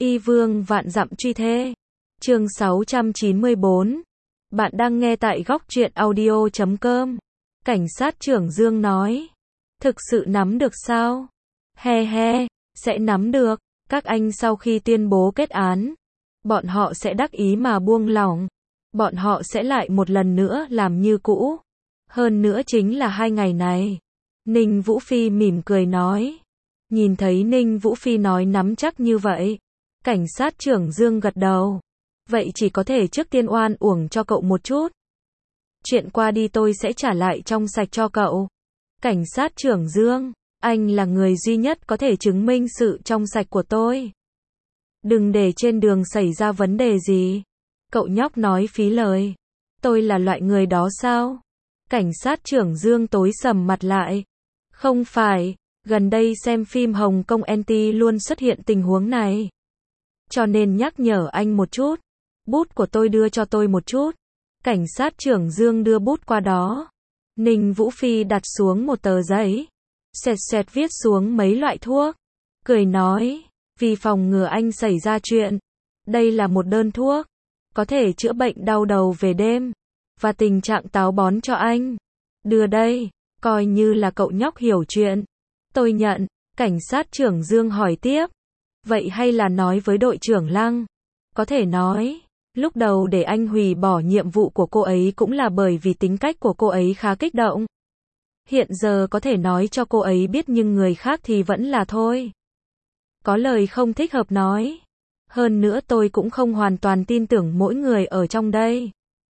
Y vương vạn dặm truy thê. Chương 694. Bạn đang nghe tại góc truyện audio.com. Cảnh sát trưởng Dương nói. Thực sự nắm được sao? He he, sẽ nắm được. Các anh sau khi tuyên bố kết án, bọn họ sẽ đắc ý mà buông lỏng. Bọn họ sẽ lại một lần nữa làm như cũ. Hơn nữa chính là 2 ngày này. Ninh Vũ Phi mỉm cười nói. Nhìn thấy Ninh Vũ Phi nói nắm chắc như vậy, cảnh sát trưởng Dương gật đầu. Vậy chỉ có thể trước tiên oan uổng cho cậu một chút. Chuyện qua đi tôi sẽ trả lại trong sạch cho cậu. Cảnh sát trưởng Dương, anh là người duy nhất có thể chứng minh sự trong sạch của tôi. Đừng để trên đường xảy ra vấn đề gì. Cậu nhóc nói phí lời. Tôi là loại người đó sao? Cảnh sát trưởng Dương tối sầm mặt lại. Không phải, gần đây xem phim Hồng Kông NT luôn xuất hiện tình huống này. Cho nên nhắc nhở anh một chút. Bút của tôi đưa cho tôi một chút. Cảnh sát trưởng Dương đưa bút qua đó. Ninh Vũ Phi đặt xuống một tờ giấy. Xoẹt xoẹt viết xuống mấy loại thuốc. Cười nói, vì phòng ngừa anh xảy ra chuyện. Đây là một đơn thuốc. Có thể chữa bệnh đau đầu về đêm. Và tình trạng táo bón cho anh. Đưa đây, coi như là cậu nhóc hiểu chuyện. Tôi nhận, cảnh sát trưởng Dương hỏi tiếp. Vậy hay là nói với đội trưởng Lăng? Có thể nói, lúc đầu để anh hủy bỏ nhiệm vụ của cô ấy cũng là bởi vì tính cách của cô ấy khá kích động. Hiện giờ có thể nói cho cô ấy biết nhưng người khác thì vẫn là thôi. Có lời không thích hợp nói. Hơn nữa tôi cũng không hoàn toàn tin tưởng mỗi người ở trong đây.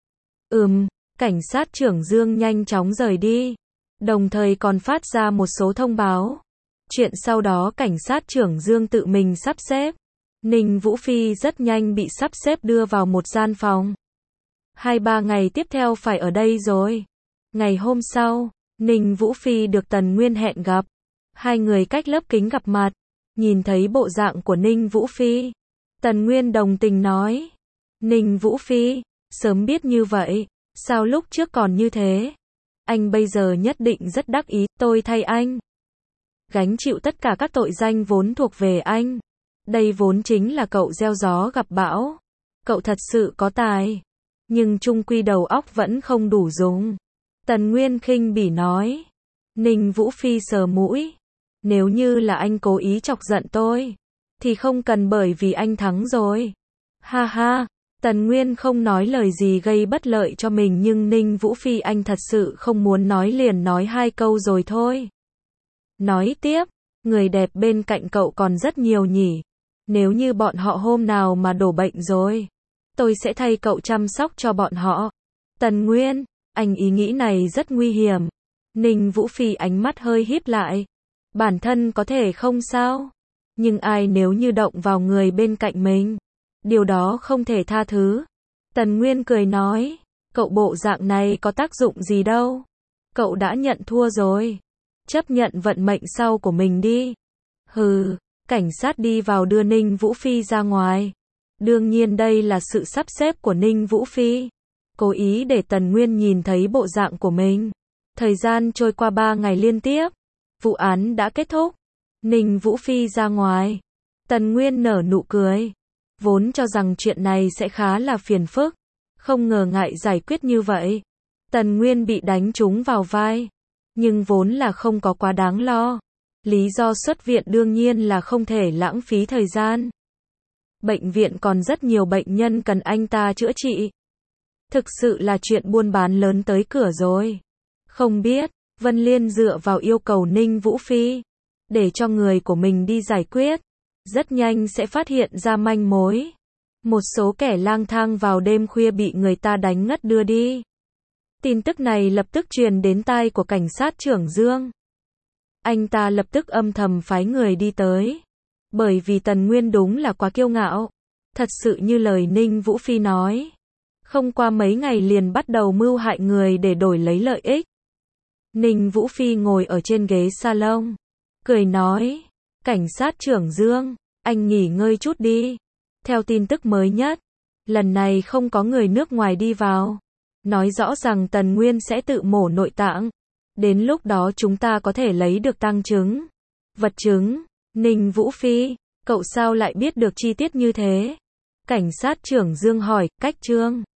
Cảnh sát trưởng Dương nhanh chóng rời đi. Đồng thời còn phát ra một số thông báo. Chuyện sau đó cảnh sát trưởng Dương tự mình sắp xếp. Ninh Vũ Phi rất nhanh bị sắp xếp đưa vào một gian phòng. 2-3 ngày tiếp theo phải ở đây rồi. Ngày hôm sau, Ninh Vũ Phi được Tần Nguyên hẹn gặp. Hai người cách lớp kính gặp mặt. Nhìn thấy bộ dạng của Ninh Vũ Phi, Tần Nguyên đồng tình nói. Ninh Vũ Phi, sớm biết như vậy, sao lúc trước còn như thế? Anh bây giờ nhất định rất đắc ý, tôi thay anh gánh chịu tất cả các tội danh vốn thuộc về anh. Đây vốn chính là cậu gieo gió gặp bão. Cậu thật sự có tài. Nhưng chung quy đầu óc vẫn không đủ dùng. Tần Nguyên khinh bỉ nói. Ninh Vũ Phi sờ mũi. Nếu như là anh cố ý chọc giận tôi, thì không cần bởi vì anh thắng rồi. Ha ha, Tần Nguyên không nói lời gì gây bất lợi cho mình nhưng Ninh Vũ Phi anh thật sự không muốn nói liền nói 2 câu rồi thôi. Nói tiếp, người đẹp bên cạnh cậu còn rất nhiều nhỉ. Nếu như bọn họ hôm nào mà đổ bệnh rồi, tôi sẽ thay cậu chăm sóc cho bọn họ. Tần Nguyên, anh ý nghĩ này rất nguy hiểm. Ninh Vũ Phi ánh mắt hơi híp lại. Bản thân có thể không sao. Nhưng ai nếu như động vào người bên cạnh mình, điều đó không thể tha thứ. Tần Nguyên cười nói, cậu bộ dạng này có tác dụng gì đâu. Cậu đã nhận thua rồi. Chấp nhận vận mệnh sau của mình đi. Hừ, cảnh sát đi vào đưa Ninh Vũ Phi ra ngoài. Đương nhiên đây là sự sắp xếp của Ninh Vũ Phi. Cố ý để Tần Nguyên nhìn thấy bộ dạng của mình. Thời gian trôi qua 3 ngày liên tiếp. Vụ án đã kết thúc. Ninh Vũ Phi ra ngoài. Tần Nguyên nở nụ cười. Vốn cho rằng chuyện này sẽ khá là phiền phức. Không ngờ ngại giải quyết như vậy. Tần Nguyên bị đánh trúng vào vai. Nhưng vốn là không có quá đáng lo. Lý do xuất viện đương nhiên là không thể lãng phí thời gian. Bệnh viện còn rất nhiều bệnh nhân cần anh ta chữa trị. Thực sự là chuyện buôn bán lớn tới cửa rồi. Không biết, Vân Liên dựa vào yêu cầu Ninh Vũ Phi, để cho người của mình đi giải quyết. Rất nhanh sẽ phát hiện ra manh mối. Một số kẻ lang thang vào đêm khuya bị người ta đánh ngất đưa đi. Tin tức này lập tức truyền đến tai của cảnh sát trưởng Dương. Anh ta lập tức âm thầm phái người đi tới. Bởi vì Tần Nguyên đúng là quá kiêu ngạo. Thật sự như lời Ninh Vũ Phi nói. Không qua mấy ngày liền bắt đầu mưu hại người để đổi lấy lợi ích. Ninh Vũ Phi ngồi ở trên ghế salon. Cười nói. Cảnh sát trưởng Dương, anh nghỉ ngơi chút đi. Theo tin tức mới nhất, lần này không có người nước ngoài đi vào. Nói rõ rằng Tần Nguyên sẽ tự mổ nội tạng. Đến lúc đó chúng ta có thể lấy được tang chứng. Vật chứng. Ninh Vũ Phi, Cậu sao lại biết được chi tiết như thế? Cảnh sát trưởng Dương hỏi, cách Trương